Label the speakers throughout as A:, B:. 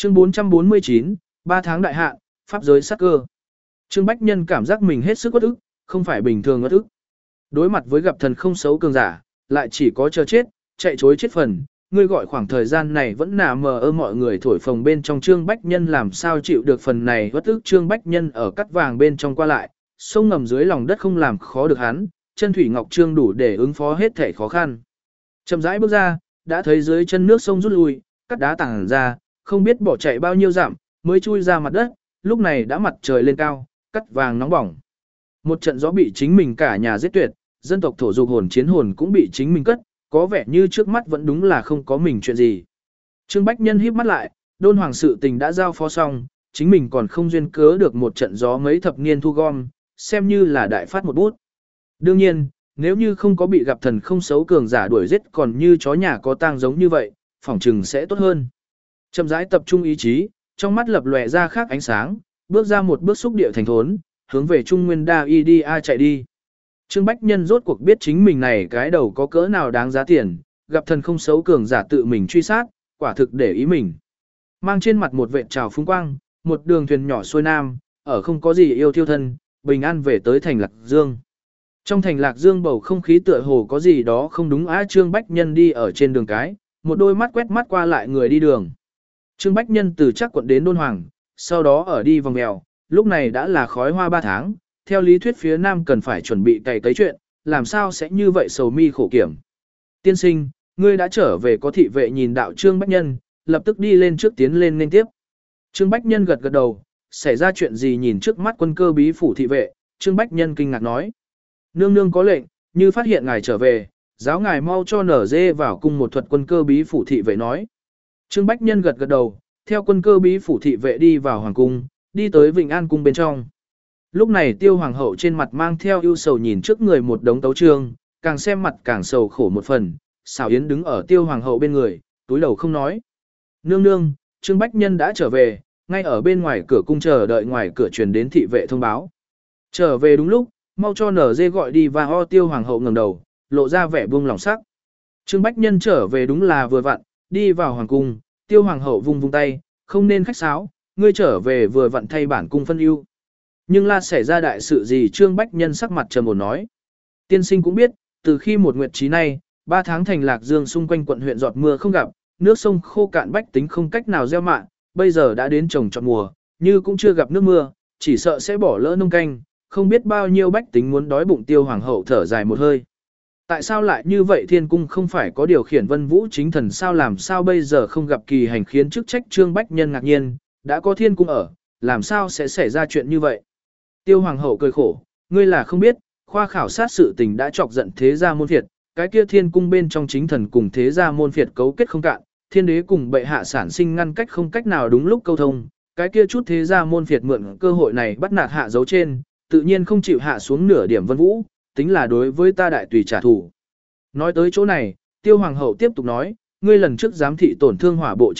A: Chương 449, 3 tháng đại hạn, pháp giới sát cơ. Trương Bách Nhân cảm giác mình hết sức uất ức, không phải bình thường uất ức. Đối mặt với gặp thần không xấu cường giả, lại chỉ có chờ chết, chạy chối chết phần. Ngươi gọi khoảng thời gian này vẫn nà mờ ơ mọi người thổi phồng bên trong Trương Bách Nhân làm sao chịu được phần này uất ức. Trương Bách Nhân ở cắt vàng bên trong qua lại, sông ngầm dưới lòng đất không làm khó được hắn, chân thủy ngọc trương đủ để ứng phó hết thể khó khăn. Chậm rãi bước ra, đã thấy dưới chân nước sông rút lui, cắt đá tảng ra, không biết bỏ chạy bao nhiêu dặm, mới chui ra mặt đất, lúc này đã mặt trời lên cao, cắt vàng nóng bỏng. Một trận gió bị chính mình cả nhà giết tuyệt, dân tộc thổ dục hồn chiến hồn cũng bị chính mình cất, có vẻ như trước mắt vẫn đúng là không có mình chuyện gì. Trương Bách Nhân híp mắt lại, đôn hoàng sự tình đã giao phó xong, chính mình còn không duyên cớ được một trận gió mấy thập niên thu gom, xem như là đại phát một bút. Đương nhiên, nếu như không có bị gặp thần không xấu cường giả đuổi giết còn như chó nhà có tang giống như vậy, phỏng chừng sẽ tốt hơn. Chậm rãi tập trung ý chí, trong mắt lập lòe ra khác ánh sáng, bước ra một bước xúc địa thành thốn, hướng về Trung Nguyên Đa Y đi a chạy đi. Trương Bách Nhân rốt cuộc biết chính mình này cái đầu có cỡ nào đáng giá tiền, gặp thần không xấu cường giả tự mình truy sát, quả thực để ý mình. Mang trên mặt một vệt trào phúng quang, một đường thuyền nhỏ xuôi nam, ở không có gì yêu thiêu thân, bình an về tới thành Lạc Dương. Trong thành Lạc Dương bầu không khí tựa hồ có gì đó không đúng á. Trương Bách Nhân đi ở trên đường cái, một đôi mắt quét mắt qua lại người đi đường. Trương Bách Nhân từ Trắc Quận đến Đôn Hoàng, sau đó ở đi vòng mèo, lúc này đã là khói hoa 3 tháng, theo lý thuyết phía Nam cần phải chuẩn bị cày cấy chuyện, làm sao sẽ như vậy sầu mi khổ kiểm. Tiên sinh, ngươi đã trở về. Có thị vệ nhìn đạo Trương Bách Nhân, lập tức đi lên trước tiến lên nên tiếp. Trương Bách Nhân gật gật đầu, xảy ra chuyện gì nhìn trước mắt quân cơ bí phủ thị vệ, Trương Bách Nhân kinh ngạc nói. Nương nương có lệnh, như phát hiện ngài trở về, giáo ngài mau cho nở dê vào cung một thuật. Quân cơ bí phủ thị vệ nói. Trương Bách Nhân gật gật đầu, theo quân cơ bí phủ thị vệ đi vào hoàng cung, đi tới Vịnh An cung bên trong. Lúc này Tiêu hoàng hậu trên mặt mang theo ưu sầu nhìn trước người một đống tấu chương, càng xem mặt càng sầu khổ một phần. Xảo Yến đứng ở Tiêu hoàng hậu bên người, túi đầu không nói. Nương nương, Trương Bách Nhân đã trở về, ngay ở bên ngoài cửa cung chờ đợi. Ngoài cửa truyền đến thị vệ thông báo. Trở về đúng lúc, mau cho nở dê gọi đi. Và ho. Tiêu hoàng hậu ngẩng đầu, lộ ra vẻ buông lòng sắc. Trương Bách Nhân trở về đúng là vừa vặn, đi vào hoàng cung. Tiêu hoàng hậu vung vung tay, không nên khách sáo, ngươi trở về vừa vặn thay bản cung phân ưu. Nhưng là xảy ra đại sự gì? Trương Bách Nhân sắc mặt trầm ổn nói. Tiên sinh cũng biết, từ khi một nguyệt chí nay, 3 tháng thành Lạc Dương xung quanh quận huyện giọt mưa không gặp, nước sông khô cạn, bách tính không cách nào gieo mạ, bây giờ đã đến trồng trọt mùa, như cũng chưa gặp nước mưa, chỉ sợ sẽ bỏ lỡ nông canh, không biết bao nhiêu bách tính muốn đói bụng. Tiêu hoàng hậu thở dài một hơi. Tại sao lại như vậy? Thiên cung không phải có điều khiển Vân Vũ chính thần sao, làm sao bây giờ không gặp kỳ hành khiến chức trách? Trương Bách Nhân ngạc nhiên, đã có thiên cung ở, làm sao sẽ xảy ra chuyện như vậy? Tiêu hoàng hậu cười khổ, ngươi là không biết, khoa khảo sát sự tình đã chọc giận thế gia môn phiệt, cái kia thiên cung bên trong chính thần cùng thế gia môn phiệt cấu kết không cạn, thiên đế cùng bệ hạ sản sinh ngăn cách không cách nào đúng lúc câu thông, cái kia chút thế gia môn phiệt mượn cơ hội này bắt nạt hạ dấu trên, tự nhiên không chịu hạ xuống nửa điểm Vân Vũ, tính là đối với ta đại tùy trả thù. Nói tới chỗ này, Tiêu hoàng hậu tiếp tục nói, ngươi lần trước giám thị tổn thương hỏa bộ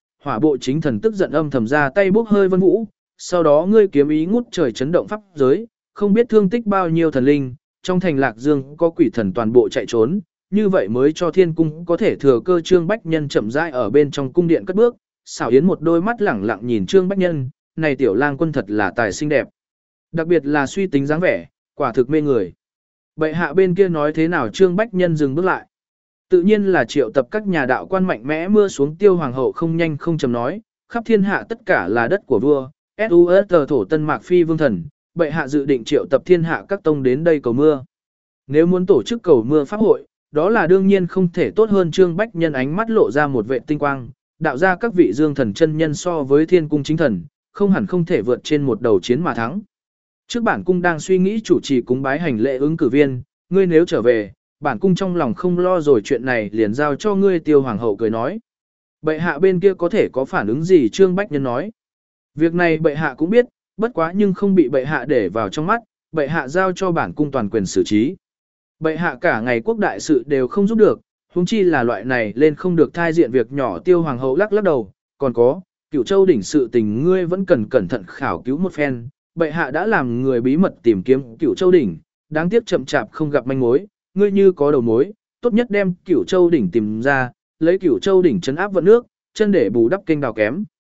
A: chính thần tức giận âm thầm ra tay bốc hơi Vân Vũ, sau đó ngươi kiếm ý ngút trời chấn động pháp giới, không biết thương tích bao nhiêu thần linh, trong thành Lạc Dương có quỷ thần toàn bộ chạy trốn, như vậy mới cho thiên cung có thể thừa cơ. Trương Bách Nhân chậm rãi ở bên trong cung điện cất bước, Xảo Yến một đôi mắt lẳng lặng nhìn Trương Bách Nhân, này tiểu lang quân thật là tài xinh đẹp, đặc biệt là suy tính dáng vẻ, quả thực mê người. Bệ hạ bên kia nói thế nào? Trương Bách Nhân dừng bước lại. Tự nhiên là triệu tập các nhà đạo quan mạnh mẽ mưa xuống. Tiêu hoàng hậu không nhanh không chậm nói, khắp thiên hạ tất cả là đất của vua, SUS thổ Tân Mạc Phi vương thần, bệ hạ dự định triệu tập thiên hạ các tông đến đây cầu mưa. Nếu muốn tổ chức cầu mưa pháp hội, đó là đương nhiên không thể tốt hơn. Trương Bách Nhân ánh mắt lộ ra một vệ tinh quang, đạo ra các vị dương thần chân nhân so với thiên cung chính thần, không hẳn không thể vượt trên một đầu chiến mà thắng. Trước bản cung đang suy nghĩ chủ trì cúng bái hành lễ ứng cử viên, ngươi nếu trở về, bản cung trong lòng không lo rồi, chuyện này liền giao cho ngươi. Tiêu hoàng hậu cười nói. Bệ hạ bên kia có thể có phản ứng gì? Trương Bách Nhân nói. Việc này bệ hạ cũng biết, bất quá nhưng không bị bệ hạ để vào trong mắt, bệ hạ giao cho bản cung toàn quyền xử trí. Bệ hạ cả ngày quốc đại sự đều không giúp được, huống chi là loại này lên không được thai diện việc nhỏ. Tiêu hoàng hậu lắc lắc đầu, còn có, Cửu Châu đỉnh sự tình ngươi vẫn cần cẩn thận khảo cứu một phen, bệ hạ đã làm người bí mật tìm kiếm Cửu Châu đỉnh, đáng tiếc chậm chạp không gặp manh mối, ngươi như có đầu mối, tốt nhất đem Cửu Châu đỉnh tìm ra, lấy Cửu Châu đỉnh trấn áp vận nước, chân để bù đắp kênh đào kém.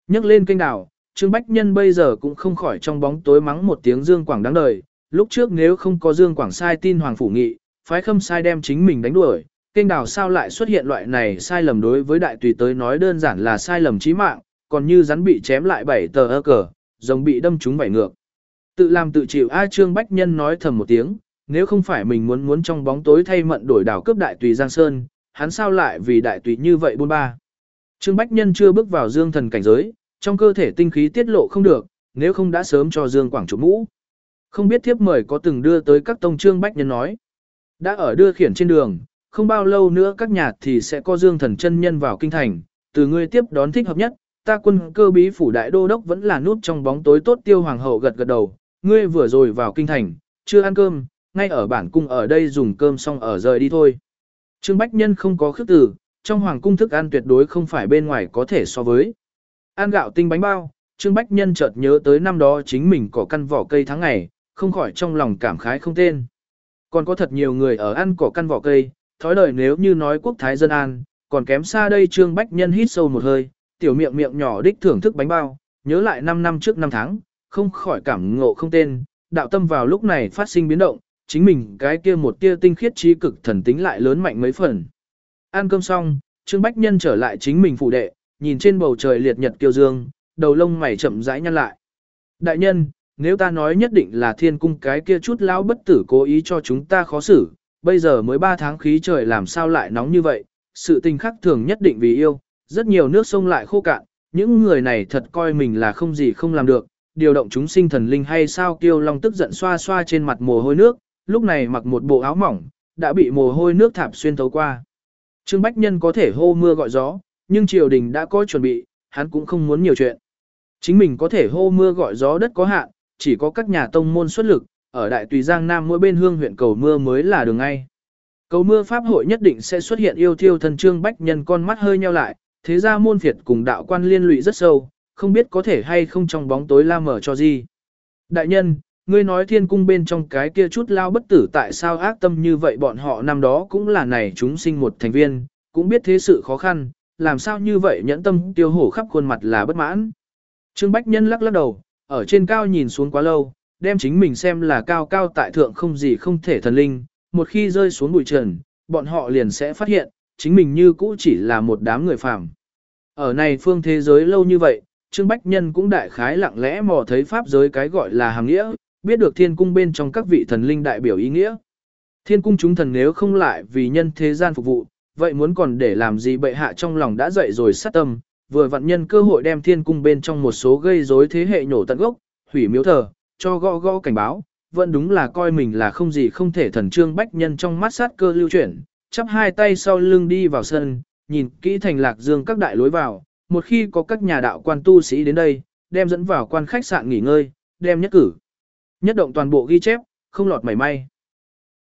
A: Nhắc lên kênh đảo, Trương Bách Nhân bây giờ cũng không khỏi trong bóng tối mắng một tiếng Dương Quảng đáng đời. Lúc trước nếu không có Dương Quảng sai tin Hoàng Phủ Nghị, phái Khâm sai đem chính mình đánh đuổi, kênh đảo sao lại xuất hiện loại này sai lầm đối với đại tùy tới nói đơn giản là sai lầm chí mạng, còn như rắn bị chém lại 7 tờ ơ cờ, rồng bị đâm trúng 7 ngược. Tự làm tự chịu Trương Bách Nhân nói thầm một tiếng, nếu không phải mình muốn trong bóng tối thay mận đổi đảo cướp đại tùy Giang Sơn, hắn sao lại vì đại tùy như vậy buôn ba. Trương Bách Nhân chưa bước vào dương thần cảnh giới, trong cơ thể tinh khí tiết lộ không được, nếu không đã sớm cho Dương Quảng chụp mũ. Không biết thiếp mời có từng đưa tới các tông. Trương Bách Nhân nói. Đã ở đưa khiển trên đường, không bao lâu nữa các nhà thì sẽ có Dương thần chân nhân vào kinh thành, từ ngươi tiếp đón thích hợp nhất, ta quân cơ bí phủ đại đô đốc vẫn là núp trong bóng tối tốt. Tiêu hoàng hậu gật gật đầu, ngươi vừa rồi vào kinh thành, chưa ăn cơm, ngay ở bản cung ở đây dùng cơm xong ở rời đi thôi. Trương Bách Nhân không có khước từ, trong hoàng cung thức ăn tuyệt đối không phải bên ngoài có thể so với. Ăn gạo tinh bánh bao, Trương Bách Nhân chợt nhớ tới năm đó chính mình có căn vỏ cây tháng ngày, không khỏi trong lòng cảm khái không tên. Còn có thật nhiều người ở ăn cỏ căn vỏ cây, thói đời nếu như nói quốc thái dân an, còn kém xa đây. Trương Bách Nhân hít sâu một hơi, tiểu miệng miệng nhỏ đích thưởng thức bánh bao, nhớ lại 5 năm trước 5 tháng, không khỏi cảm ngộ không tên, đạo tâm vào lúc này phát sinh biến động, chính mình cái kia một tia tinh khiết trí cực thần tính lại lớn mạnh mấy phần. Ăn cơm xong, Trương Bách Nhân trở lại chính mình phủ đệ, nhìn trên bầu trời liệt nhật kiêu dương, đầu lông mày chậm rãi nhăn lại. Đại nhân, nếu ta nói nhất định là thiên cung cái kia chút lão bất tử cố ý cho chúng ta khó xử, bây giờ mới 3 tháng khí trời làm sao lại nóng như vậy, sự tình khắc thường nhất định vì yêu, rất nhiều nước sông lại khô cạn, những người này thật coi mình là không gì không làm được, điều động chúng sinh thần linh hay sao. Kiêu Long tức giận xoa xoa trên mặt mồ hôi nước, lúc này mặc một bộ áo mỏng, đã bị mồ hôi nước thảm xuyên thấu qua. Trương Bách Nhân có thể hô mưa gọi gió, nhưng triều đình đã có chuẩn bị, hắn cũng không muốn nhiều chuyện. Chính mình có thể hô mưa gọi gió đất có hạn, chỉ có các nhà tông môn xuất lực, ở Đại Tùy Giang Nam mỗi bên hương huyện cầu mưa mới là đường ngay. Cầu mưa pháp hội nhất định sẽ xuất hiện yêu thiêu thần. Trương Bách Nhân con mắt hơi nheo lại, thế ra môn phiệt cùng đạo quan liên lụy rất sâu, không biết có thể hay không trong bóng tối la mở cho gì. Đại nhân, ngươi nói thiên cung bên trong cái kia chút lao bất tử tại sao ác tâm như vậy, bọn họ năm đó cũng là này chúng sinh một thành viên, cũng biết thế sự khó khăn, làm sao như vậy nhẫn tâm tiêu hổ khắp khuôn mặt là bất mãn. Trương Bách Nhân lắc lắc đầu, ở trên cao nhìn xuống quá lâu, đem chính mình xem là cao cao tại thượng không gì không thể thần linh, một khi rơi xuống bụi trần, bọn họ liền sẽ phát hiện, chính mình như cũ chỉ là một đám người phàm. Ở này phương thế giới lâu như vậy, Trương Bách Nhân cũng đại khái lặng lẽ mò thấy pháp giới cái gọi là hàm nghĩa, biết được thiên cung bên trong các vị thần linh đại biểu ý nghĩa. Thiên cung chúng thần nếu không lại vì nhân thế gian phục vụ, vậy muốn còn để làm gì. Bệ hạ trong lòng đã dậy rồi sát tâm, vừa vặn nhân cơ hội đem thiên cung bên trong một số gây rối thế hệ nhổ tận gốc, hủy miếu thờ, cho gõ gõ cảnh báo, vẫn đúng là coi mình là không gì không thể thần. Trương Bách Nhân trong mắt sát cơ lưu chuyển, chắp hai tay sau lưng đi vào sân, nhìn kỹ thành Lạc Dương các đại lối vào, một khi có các nhà đạo quan tu sĩ đến đây, đem dẫn vào quan khách sạn nghỉ ngơi, đem nhất cử nhất động toàn bộ ghi chép, không lọt mảy may.